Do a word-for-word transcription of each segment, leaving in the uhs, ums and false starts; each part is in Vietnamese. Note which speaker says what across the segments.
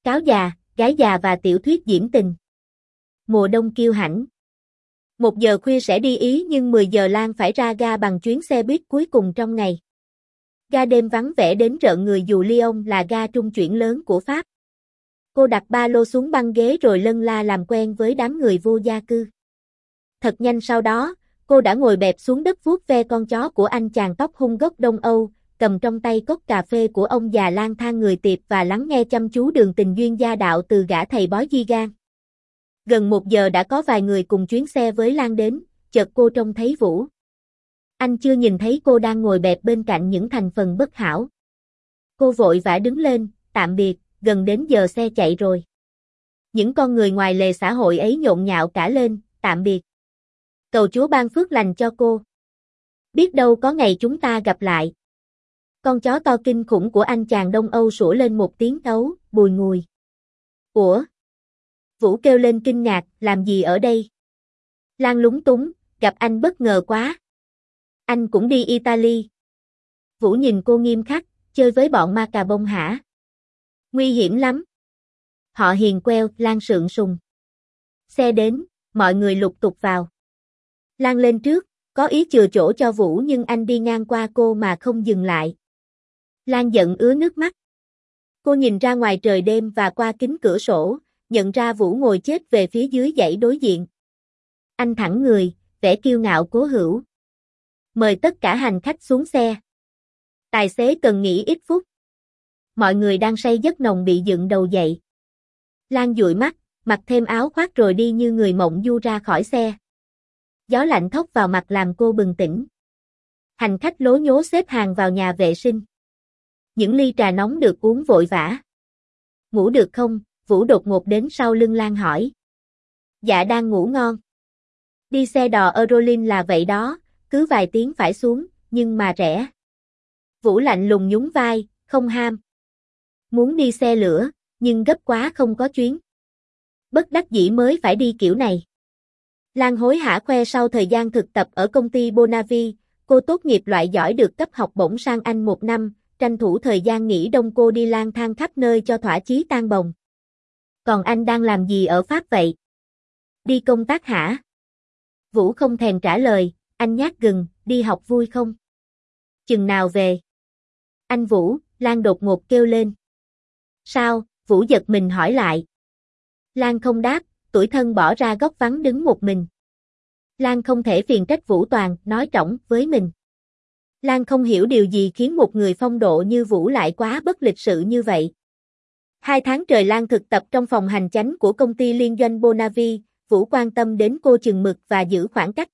Speaker 1: cáo già, gái già và tiểu thuyết diễm tình. Mùa đông kiêu hãnh. Một giờ khuya sẽ đi Ý nhưng mười giờ Lan phải ra ga bằng chuyến xe buýt cuối cùng trong ngày. Ga đêm vắng vẻ đến rợn người dù Lyon là ga trung chuyển lớn của Pháp. Cô đặt ba lô xuống băng ghế rồi lân la làm quen với đám người vô gia cư. Thật nhanh sau đó, cô đã ngồi bẹp xuống đất vuốt ve con chó của anh chàng tóc hung gốc Đông Âu, cầm trong tay cốc cà phê của ông già lang thang người tiệp và lắng nghe chăm chú đường tình duyên gia đạo từ gã thầy bói Di Gan. Gần một giờ đã có vài người cùng chuyến xe với Lan đến, chợt cô trông thấy Vũ. Anh chưa nhìn thấy cô đang ngồi bẹp bên cạnh những thành phần bất hảo. Cô vội vã đứng lên, tạm biệt, gần đến giờ xe chạy rồi. Những con người ngoài lề xã hội ấy nhộn nhạo cả lên, tạm biệt. Cầu Chúa ban phước lành cho cô. Biết đâu có ngày chúng ta gặp lại. Con chó to kinh khủng của anh chàng Đông Âu sủa lên một tiếng ấu, bùi ngùi. Ủa? Vũ kêu lên kinh ngạc, làm gì ở đây? Lan lúng túng, gặp anh bất ngờ quá. Anh cũng đi Italy. Vũ nhìn cô nghiêm khắc, chơi với bọn ma cà bông hả? Nguy hiểm lắm. Họ hiền queo, Lan sượng sùng. Xe đến, mọi người lục tục vào. Lan lên trước, có ý chừa chỗ cho Vũ nhưng anh đi ngang qua cô mà không dừng lại. Lan giận ứa nước mắt. Cô nhìn ra ngoài trời đêm và qua kính cửa sổ, nhận ra Vũ ngồi chết về phía dưới dãy đối diện. Anh thẳng người, vẻ kiêu ngạo cố hữu. Mời tất cả hành khách xuống xe. Tài xế cần nghỉ ít phút. Mọi người đang say giấc nồng bị dựng đầu dậy. Lan dụi mắt, mặc thêm áo khoác rồi đi như người mộng du ra khỏi xe. Gió lạnh thốc vào mặt làm cô bừng tỉnh. Hành khách lố nhố xếp hàng vào nhà vệ sinh. Những ly trà nóng được uống vội vã. Ngủ được không? Vũ đột ngột đến sau lưng Lan hỏi. Dạ đang ngủ ngon. Đi xe đò Eurolink là vậy đó, cứ vài tiếng phải xuống, nhưng mà rẻ. Vũ lạnh lùng nhún vai, không ham. Muốn đi xe lửa, nhưng gấp quá không có chuyến. Bất đắc dĩ mới phải đi kiểu này. Lan hối hả khoe sau thời gian thực tập ở công ty Bonavi, cô tốt nghiệp loại giỏi được cấp học bổng sang Anh một năm, tranh thủ thời gian nghỉ đông cô đi lang thang khắp nơi cho thỏa chí tan bồng. Còn anh đang làm gì ở Pháp vậy? Đi công tác hả? Vũ không thèm trả lời, anh nhát gừng, đi học vui không? Chừng nào về? Anh Vũ, Lan đột ngột kêu lên. Sao? Vũ giật mình hỏi lại. Lan không đáp, tủi thân bỏ ra góc vắng đứng một mình. Lan không thể phiền trách Vũ toàn, nói trỏng với mình. Lan không hiểu điều gì khiến một người phong độ như Vũ lại quá bất lịch sự như vậy. Hai tháng trời Lan thực tập trong phòng hành chánh của công ty liên doanh Bonavi, Vũ quan tâm đến cô chừng mực và giữ khoảng cách.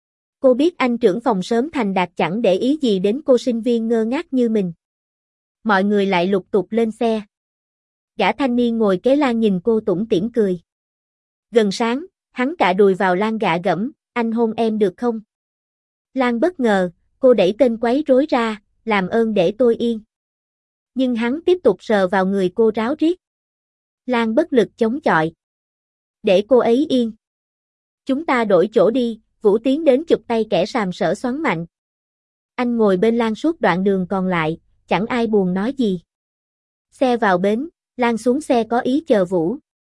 Speaker 1: Cô biết anh trưởng phòng sớm thành đạt chẳng để ý gì đến cô sinh viên ngơ ngác như mình. Mọi người lại lục tục lên xe. Gã thanh niên ngồi kế Lan nhìn cô tủm tỉm cười. Gần sáng, hắn cạ đùi vào Lan gạ gẫm, anh hôn em được không? Lan bất ngờ, cô đẩy tên quấy rối ra, làm ơn để tôi yên. Nhưng hắn tiếp tục sờ vào người cô ráo riết. Lan bất lực chống chọi. Để cô ấy yên. Chúng ta đổi chỗ đi, Vũ tiến đến chụp tay kẻ sàm sỡ xoắn mạnh. Anh ngồi bên Lan suốt đoạn đường còn lại, chẳng ai buồn nói gì. Xe vào bến, Lan xuống xe có ý chờ Vũ.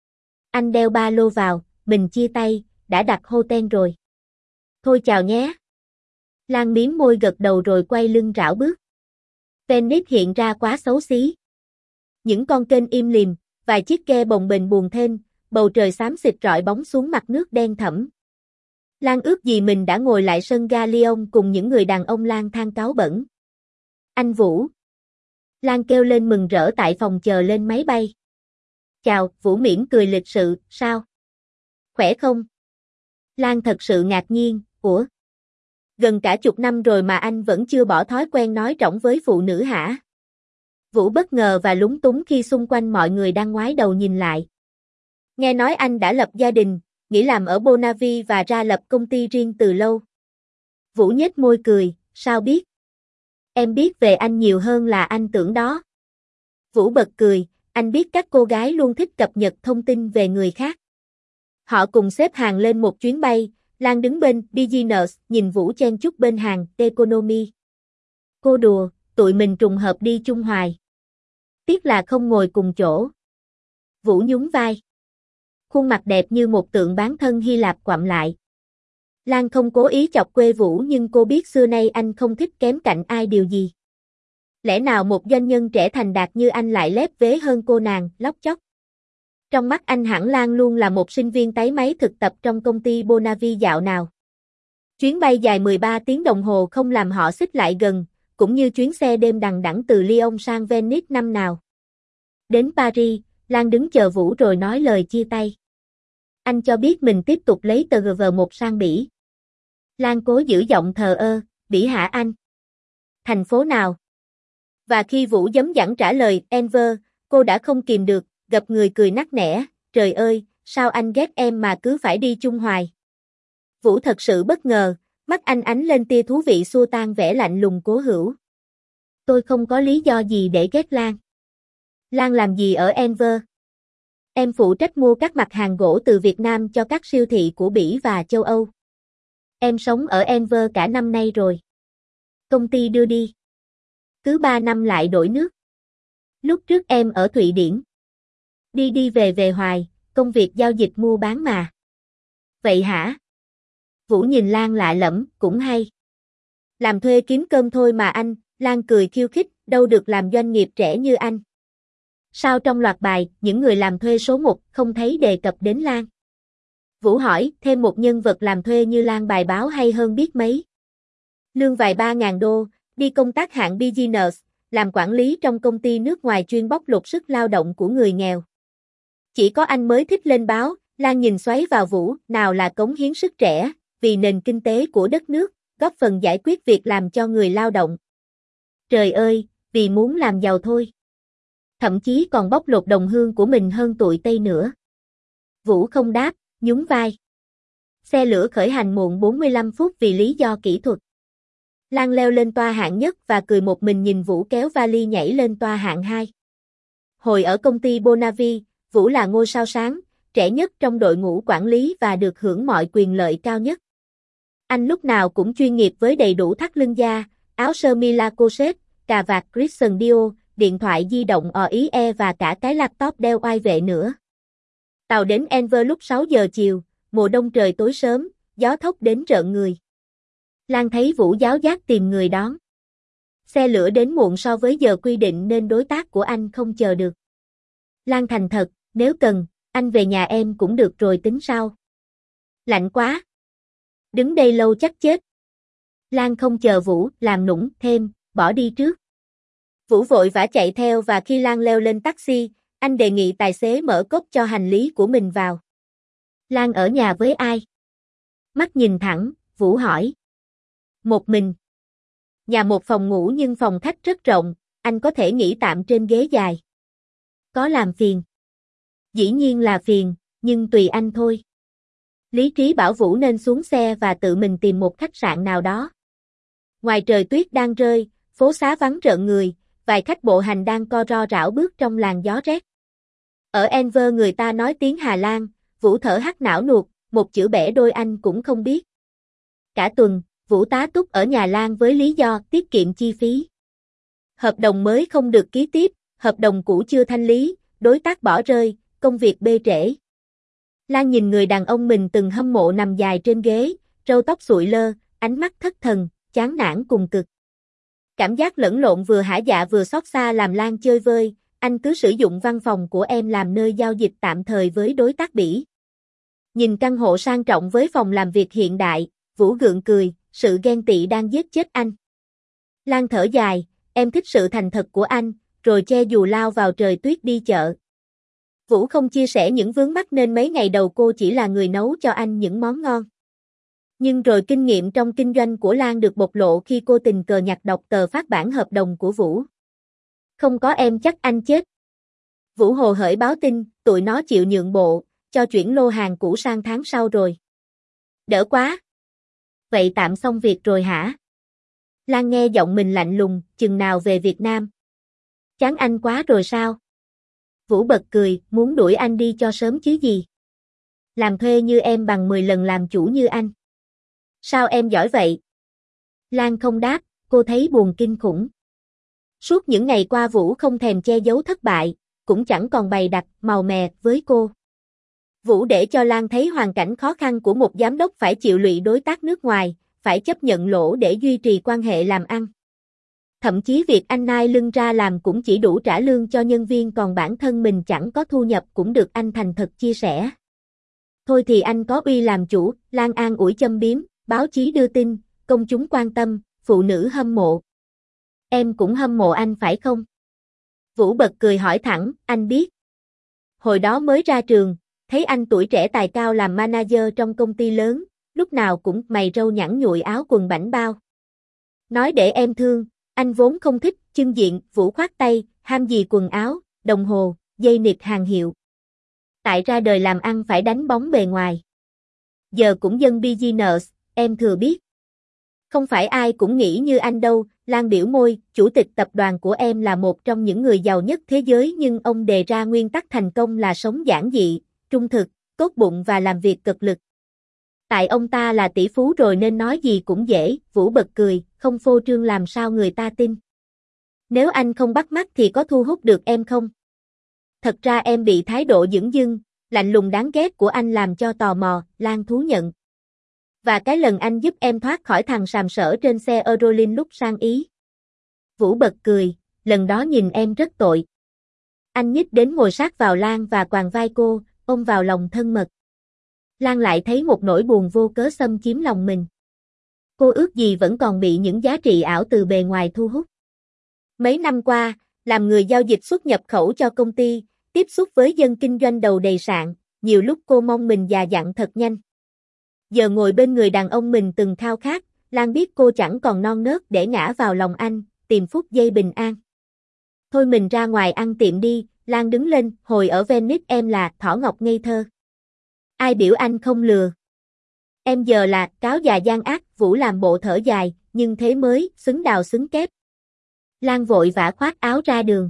Speaker 1: Anh đeo ba lô vào, mình chia tay, đã đặt hotel rồi. Thôi chào nhé. Lan miếm môi gật đầu rồi quay lưng rảo bước. Venice hiện ra quá xấu xí. Những con kênh im lìm, vài chiếc ghe bồng bềnh buồn thênh, bầu trời xám xịt rọi bóng xuống mặt nước đen thẫm. Lan ước gì mình đã ngồi lại sân ga Lyon cùng những người đàn ông lang thang cáu bẩn. Anh Vũ. Lan kêu lên mừng rỡ tại phòng chờ lên máy bay. Chào, Vũ mỉm cười lịch sự, sao? Khỏe không? Lan thật sự ngạc nhiên, ủa? Gần cả chục năm rồi mà anh vẫn chưa bỏ thói quen nói rỗng với phụ nữ hả? Vũ bất ngờ và lúng túng khi xung quanh mọi người đang ngoái đầu nhìn lại. Nghe nói anh đã lập gia đình, nghỉ làm ở Bonavi và ra lập công ty riêng từ lâu. Vũ nhếch môi cười, sao biết? Em biết về anh nhiều hơn là anh tưởng đó. Vũ bật cười, anh biết các cô gái luôn thích cập nhật thông tin về người khác. Họ cùng xếp hàng lên một chuyến bay, Lan đứng bên Business, nhìn Vũ chen chúc bên hàng Economy. Cô đùa, tụi mình trùng hợp đi chung hoài. Tiếc là không ngồi cùng chỗ. Vũ nhún vai. Khuôn mặt đẹp như một tượng bán thân Hy Lạp quặm lại. Lan không cố ý chọc quê Vũ nhưng cô biết xưa nay anh không thích kém cạnh ai điều gì. Lẽ nào một doanh nhân trẻ thành đạt như anh lại lép vế hơn cô nàng, lóc chóc. Trong mắt anh hẳn Lan luôn là một sinh viên táy máy thực tập trong công ty Bonavi dạo nào. Chuyến bay dài mười ba tiếng đồng hồ không làm họ xích lại gần, cũng như chuyến xe đêm đằng đẵng từ Lyon sang Venice năm nào. Đến Paris, Lan đứng chờ Vũ rồi nói lời chia tay. Anh cho biết mình tiếp tục lấy tờ giê vê một sang Bỉ. Lan cố giữ giọng thờ ơ, Bỉ hả anh? Thành phố nào? Và khi Vũ giấm dẳng trả lời, Enver, cô đã không kìm được, gặp người cười nắc nẻ, trời ơi, sao anh ghét em mà cứ phải đi chung hoài. Vũ thật sự bất ngờ, mắt anh ánh lên tia thú vị xua tan vẻ lạnh lùng cố hữu. Tôi không có lý do gì để ghét Lan. Lan làm gì ở Enver? Em phụ trách mua các mặt hàng gỗ từ Việt Nam cho các siêu thị của Bỉ và châu Âu. Em sống ở Enver cả năm nay rồi. Công ty đưa đi. Cứ ba năm lại đổi nước. Lúc trước em ở Thụy Điển. Đi đi về về hoài, công việc giao dịch mua bán mà. Vậy hả? Vũ nhìn Lan lạ lẫm, cũng hay. Làm thuê kiếm cơm thôi mà anh, Lan cười khiêu khích, đâu được làm doanh nghiệp trẻ như anh. Sao trong loạt bài, những người làm thuê số một không thấy đề cập đến Lan? Vũ hỏi, thêm một nhân vật làm thuê như Lan bài báo hay hơn biết mấy. Lương vài ba ngàn đô, đi công tác hạng business, làm quản lý trong công ty nước ngoài chuyên bóc lột sức lao động của người nghèo. Chỉ có anh mới thích lên báo, Lan nhìn xoáy vào Vũ, nào là cống hiến sức trẻ, vì nền kinh tế của đất nước, góp phần giải quyết việc làm cho người lao động. Trời ơi, vì muốn làm giàu thôi. Thậm chí còn bóc lột đồng hương của mình hơn tụi Tây nữa. Vũ không đáp, nhún vai. Xe lửa khởi hành muộn bốn mươi lăm phút vì lý do kỹ thuật. Lan leo lên toa hạng nhất và cười một mình nhìn Vũ kéo vali nhảy lên toa hạng hai. Hồi ở công ty Bonavi, Vũ là ngôi sao sáng, trẻ nhất trong đội ngũ quản lý và được hưởng mọi quyền lợi cao nhất. Anh lúc nào cũng chuyên nghiệp với đầy đủ thắt lưng da, áo sơ mi Lacoste, cà vạt Christian Dior, điện thoại di động o i e và cả cái laptop đeo oai vệ nữa. Tàu đến Enver lúc sáu giờ chiều, mùa đông trời tối sớm, gió thốc đến rợn người. Lan thấy Vũ giáo giác tìm người đón. Xe lửa đến muộn so với giờ quy định nên đối tác của anh không chờ được. Lan thành thật, nếu cần, anh về nhà em cũng được rồi tính sau. Lạnh quá. Đứng đây lâu chắc chết. Lan không chờ Vũ, làm nũng thêm, bỏ đi trước. Vũ vội vã chạy theo và khi Lan leo lên taxi, anh đề nghị tài xế mở cốp cho hành lý của mình vào. Lan ở nhà với ai? Mắt nhìn thẳng, Vũ hỏi. Một mình. Nhà một phòng ngủ nhưng phòng khách rất rộng, anh có thể nghỉ tạm trên ghế dài. Có làm phiền? Dĩ nhiên là phiền, nhưng tùy anh thôi. Lý trí bảo Vũ nên xuống xe và tự mình tìm một khách sạn nào đó. Ngoài trời tuyết đang rơi, phố xá vắng rợn người, vài khách bộ hành đang co ro rảo bước trong làn gió rét. Ở Enver người ta nói tiếng Hà Lan, Vũ thở hắt não nuột, một chữ bẻ đôi anh cũng không biết. Cả tuần, Vũ tá túc ở nhà Lan với lý do tiết kiệm chi phí. Hợp đồng mới không được ký tiếp, hợp đồng cũ chưa thanh lý, đối tác bỏ rơi, công việc bê trễ. Lan nhìn người đàn ông mình từng hâm mộ nằm dài trên ghế, râu tóc sụi lơ, ánh mắt thất thần, chán nản cùng cực. Cảm giác lẫn lộn vừa hả dạ vừa xót xa làm Lan chơi vơi, anh cứ sử dụng văn phòng của em làm nơi giao dịch tạm thời với đối tác Bỉ. Nhìn căn hộ sang trọng với phòng làm việc hiện đại, Vũ gượng cười, sự ghen tị đang giết chết anh. Lan thở dài, em thích sự thành thật của anh, rồi che dù lao vào trời tuyết đi chợ. Vũ không chia sẻ những vướng mắc nên mấy ngày đầu cô chỉ là người nấu cho anh những món ngon. Nhưng rồi kinh nghiệm trong kinh doanh của Lan được bộc lộ khi cô tình cờ nhặt đọc tờ phát bản hợp đồng của Vũ. Không có em chắc anh chết. Vũ hồ hởi báo tin, tụi nó chịu nhượng bộ, cho chuyển lô hàng cũ sang tháng sau rồi. Đỡ quá. Vậy tạm xong việc rồi hả? Lan nghe giọng mình lạnh lùng, chừng nào về Việt Nam? Chán anh quá rồi sao? Vũ bật cười, muốn đuổi anh đi cho sớm chứ gì? Làm thuê như em bằng mười lần làm chủ như anh. Sao em giỏi vậy? Lan không đáp, cô thấy buồn kinh khủng. Suốt những ngày qua Vũ không thèm che giấu thất bại, cũng chẳng còn bày đặt, màu mè với cô. Vũ để cho Lan thấy hoàn cảnh khó khăn của một giám đốc phải chịu lụy đối tác nước ngoài, phải chấp nhận lỗ để duy trì quan hệ làm ăn. Thậm chí việc anh nai lưng ra làm cũng chỉ đủ trả lương cho nhân viên còn bản thân mình chẳng có thu nhập cũng được anh thành thật chia sẻ. Thôi thì anh có uy làm chủ, Lan an ủi châm biếm, báo chí đưa tin, công chúng quan tâm, phụ nữ hâm mộ. Em cũng hâm mộ anh phải không? Vũ bật cười hỏi thẳng, anh biết. Hồi đó mới ra trường, thấy anh tuổi trẻ tài cao làm manager trong công ty lớn, lúc nào cũng mày râu nhẵn nhụi áo quần bảnh bao. Nói để em thương, anh vốn không thích, chưng diện, Vũ khoát tay, ham gì quần áo, đồng hồ, dây nịt hàng hiệu. Tại ra đời làm ăn phải đánh bóng bề ngoài. Giờ cũng dân business, em thừa biết. Không phải ai cũng nghĩ như anh đâu, Lan biểu môi, chủ tịch tập đoàn của em là một trong những người giàu nhất thế giới nhưng ông đề ra nguyên tắc thành công là sống giản dị, trung thực, tốt bụng và làm việc cực lực. Tại ông ta là tỷ phú rồi nên nói gì cũng dễ, Vũ bật cười, không phô trương làm sao người ta tin. Nếu anh không bắt mắt thì có thu hút được em không? Thật ra em bị thái độ dửng dưng, lạnh lùng đáng ghét của anh làm cho tò mò, Lan thú nhận. Và cái lần anh giúp em thoát khỏi thằng sàm sỡ trên xe Eurolink lúc sang Ý. Vũ bật cười, lần đó nhìn em rất tội. Anh nhích đến ngồi sát vào Lan và quàng vai cô, ôm vào lòng thân mật. Lan lại thấy một nỗi buồn vô cớ xâm chiếm lòng mình. Cô ước gì vẫn còn bị những giá trị ảo từ bề ngoài thu hút. Mấy năm qua, làm người giao dịch xuất nhập khẩu cho công ty, tiếp xúc với dân kinh doanh đầu đầy sạn, nhiều lúc cô mong mình già dặn thật nhanh. Giờ ngồi bên người đàn ông mình từng khao khát, Lan biết cô chẳng còn non nớt để ngã vào lòng anh, tìm phút giây bình an. Thôi mình ra ngoài ăn tiệm đi, Lan đứng lên, hồi ở Venice em là thỏ ngọc ngây thơ. Ai biểu anh không lừa. Em giờ là cáo già gian ác, Vũ làm bộ thở dài, nhưng thế mới, xứng đào xứng kép. Lan vội vã khoác áo ra đường.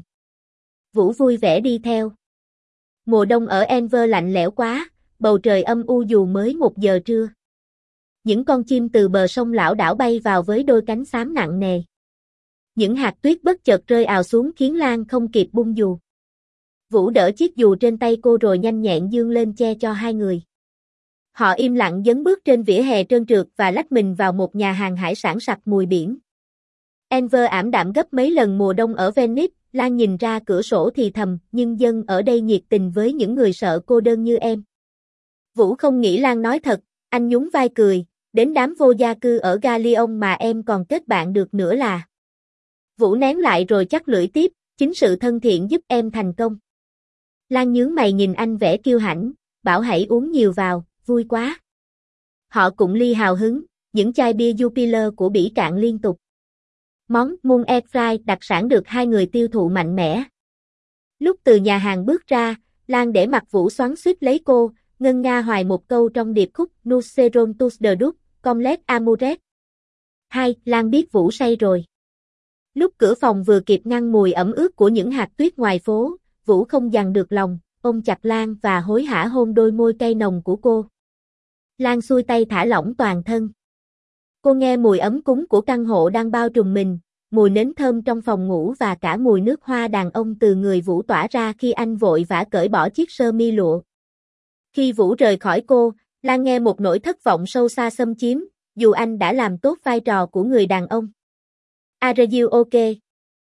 Speaker 1: Vũ vui vẻ đi theo. Mùa đông ở Denver lạnh lẽo quá, bầu trời âm u dù mới một giờ trưa. Những con chim từ bờ sông lảo đảo bay vào với đôi cánh xám nặng nề. Những hạt tuyết bất chợt rơi ào xuống khiến Lan không kịp bung dù. Vũ đỡ chiếc dù trên tay cô rồi nhanh nhẹn dương lên che cho hai người. Họ im lặng dấn bước trên vỉa hè trơn trượt và lách mình vào một nhà hàng hải sản sặc mùi biển. Denver ảm đạm gấp mấy lần mùa đông ở Venice, Lan nhìn ra cửa sổ thì thầm, nhưng dân ở đây nhiệt tình với những người sợ cô đơn như em. Vũ không nghĩ Lan nói thật, anh nhún vai cười, đến đám vô gia cư ở ga Lyon mà em còn kết bạn được nữa là. Vũ nén lại rồi chắc lưỡi tiếp, chính sự thân thiện giúp em thành công. Lan nhướng mày nhìn anh vẻ kiêu hãnh, bảo hãy uống nhiều vào, vui quá. Họ cũng ly hào hứng, những chai bia Jupiler của Bỉ cạn liên tục. Món Moon Air Fry đặc sản được hai người tiêu thụ mạnh mẽ. Lúc từ nhà hàng bước ra, Lan để mặt Vũ xoắn xuýt lấy cô, ngân nga hoài một câu trong điệp khúc Nous serons tous de Duc, comme les amoureux. Hai, Lan biết Vũ say rồi. Lúc cửa phòng vừa kịp ngăn mùi ẩm ướt của những hạt tuyết ngoài phố, Vũ không dằn được lòng, ôm chặt Lan và hối hả hôn đôi môi cay nồng của cô. Lan xuôi tay thả lỏng toàn thân. Cô nghe mùi ấm cúng của căn hộ đang bao trùm mình, mùi nến thơm trong phòng ngủ và cả mùi nước hoa đàn ông từ người Vũ tỏa ra khi anh vội vã cởi bỏ chiếc sơ mi lụa. Khi Vũ rời khỏi cô, Lan nghe một nỗi thất vọng sâu xa xâm chiếm, dù anh đã làm tốt vai trò của người đàn ông. Are you okay?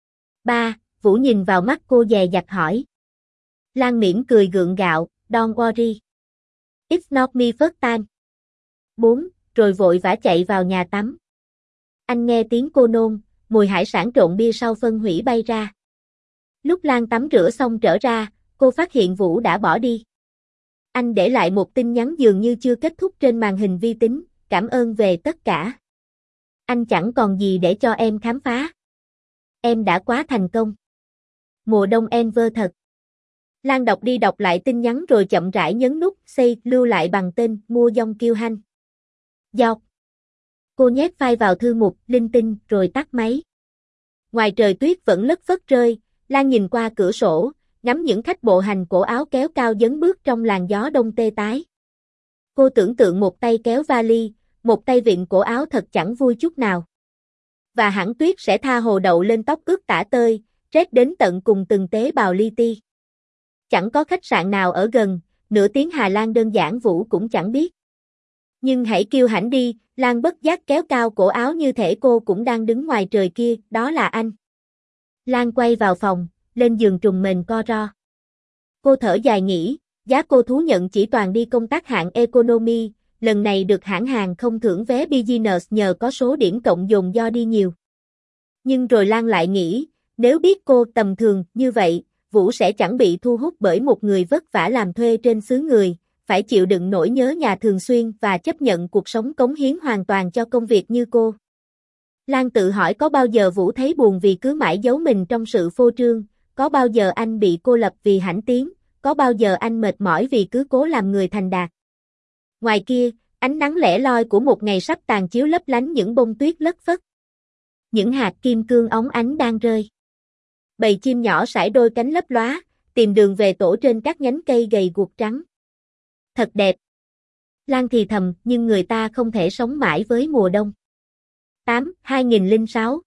Speaker 1: Ba, Vũ nhìn vào mắt cô dè dặt hỏi. Lan mỉm cười gượng gạo, don't worry. It's not me first time. Bốn, rồi vội vã chạy vào nhà tắm. Anh nghe tiếng cô nôn, mùi hải sản trộn bia sau phân hủy bay ra. Lúc Lan tắm rửa xong trở ra, cô phát hiện Vũ đã bỏ đi. Anh để lại một tin nhắn dường như chưa kết thúc trên màn hình vi tính, cảm ơn về tất cả. Anh chẳng còn gì để cho em khám phá. Em đã quá thành công. Mùa đông Denver thật. Lan đọc đi đọc lại tin nhắn rồi chậm rãi nhấn nút save lưu lại bằng tên Mua Dong Kiêu Hanh. Dọc. Cô nhét file vào thư mục linh tinh rồi tắt máy. Ngoài trời tuyết vẫn lất phất rơi, Lan nhìn qua cửa sổ, ngắm những khách bộ hành cổ áo kéo cao dấn bước trong làn gió đông tê tái. Cô tưởng tượng một tay kéo vali, một tay vịn cổ áo thật chẳng vui chút nào. Và hẳn tuyết sẽ tha hồ đậu lên tóc ướt tả tơi, rét đến tận cùng từng tế bào li ti. Chẳng có khách sạn nào ở gần, nửa tiếng Hà Lan đơn giản Vũ cũng chẳng biết. Nhưng hãy kêu Hãnh đi, Lan bất giác kéo cao cổ áo như thể cô cũng đang đứng ngoài trời kia, đó là anh. Lan quay vào phòng, lên giường trùng mền co ro. Cô thở dài nghĩ, giá cô thú nhận chỉ toàn đi công tác hạng economy, lần này được hãng hàng không thưởng vé business nhờ có số điểm cộng dồn do đi nhiều. Nhưng rồi Lan lại nghĩ, nếu biết cô tầm thường như vậy, Vũ sẽ chẳng bị thu hút bởi một người vất vả làm thuê trên xứ người, phải chịu đựng nỗi nhớ nhà thường xuyên và chấp nhận cuộc sống cống hiến hoàn toàn cho công việc như cô. Lan tự hỏi có bao giờ Vũ thấy buồn vì cứ mãi giấu mình trong sự phô trương, có bao giờ anh bị cô lập vì Hãnh tiếng, có bao giờ anh mệt mỏi vì cứ cố làm người thành đạt. Ngoài kia, ánh nắng lẻ loi của một ngày sắp tàn chiếu lấp lánh những bông tuyết lất phất. Những hạt kim cương óng ánh đang rơi. Bầy chim nhỏ sải đôi cánh lấp lóa, tìm đường về tổ trên các nhánh cây gầy guộc trắng. Thật đẹp. Lan thì thầm, nhưng người ta không thể sống mãi với mùa đông. tám. hai nghìn lẻ sáu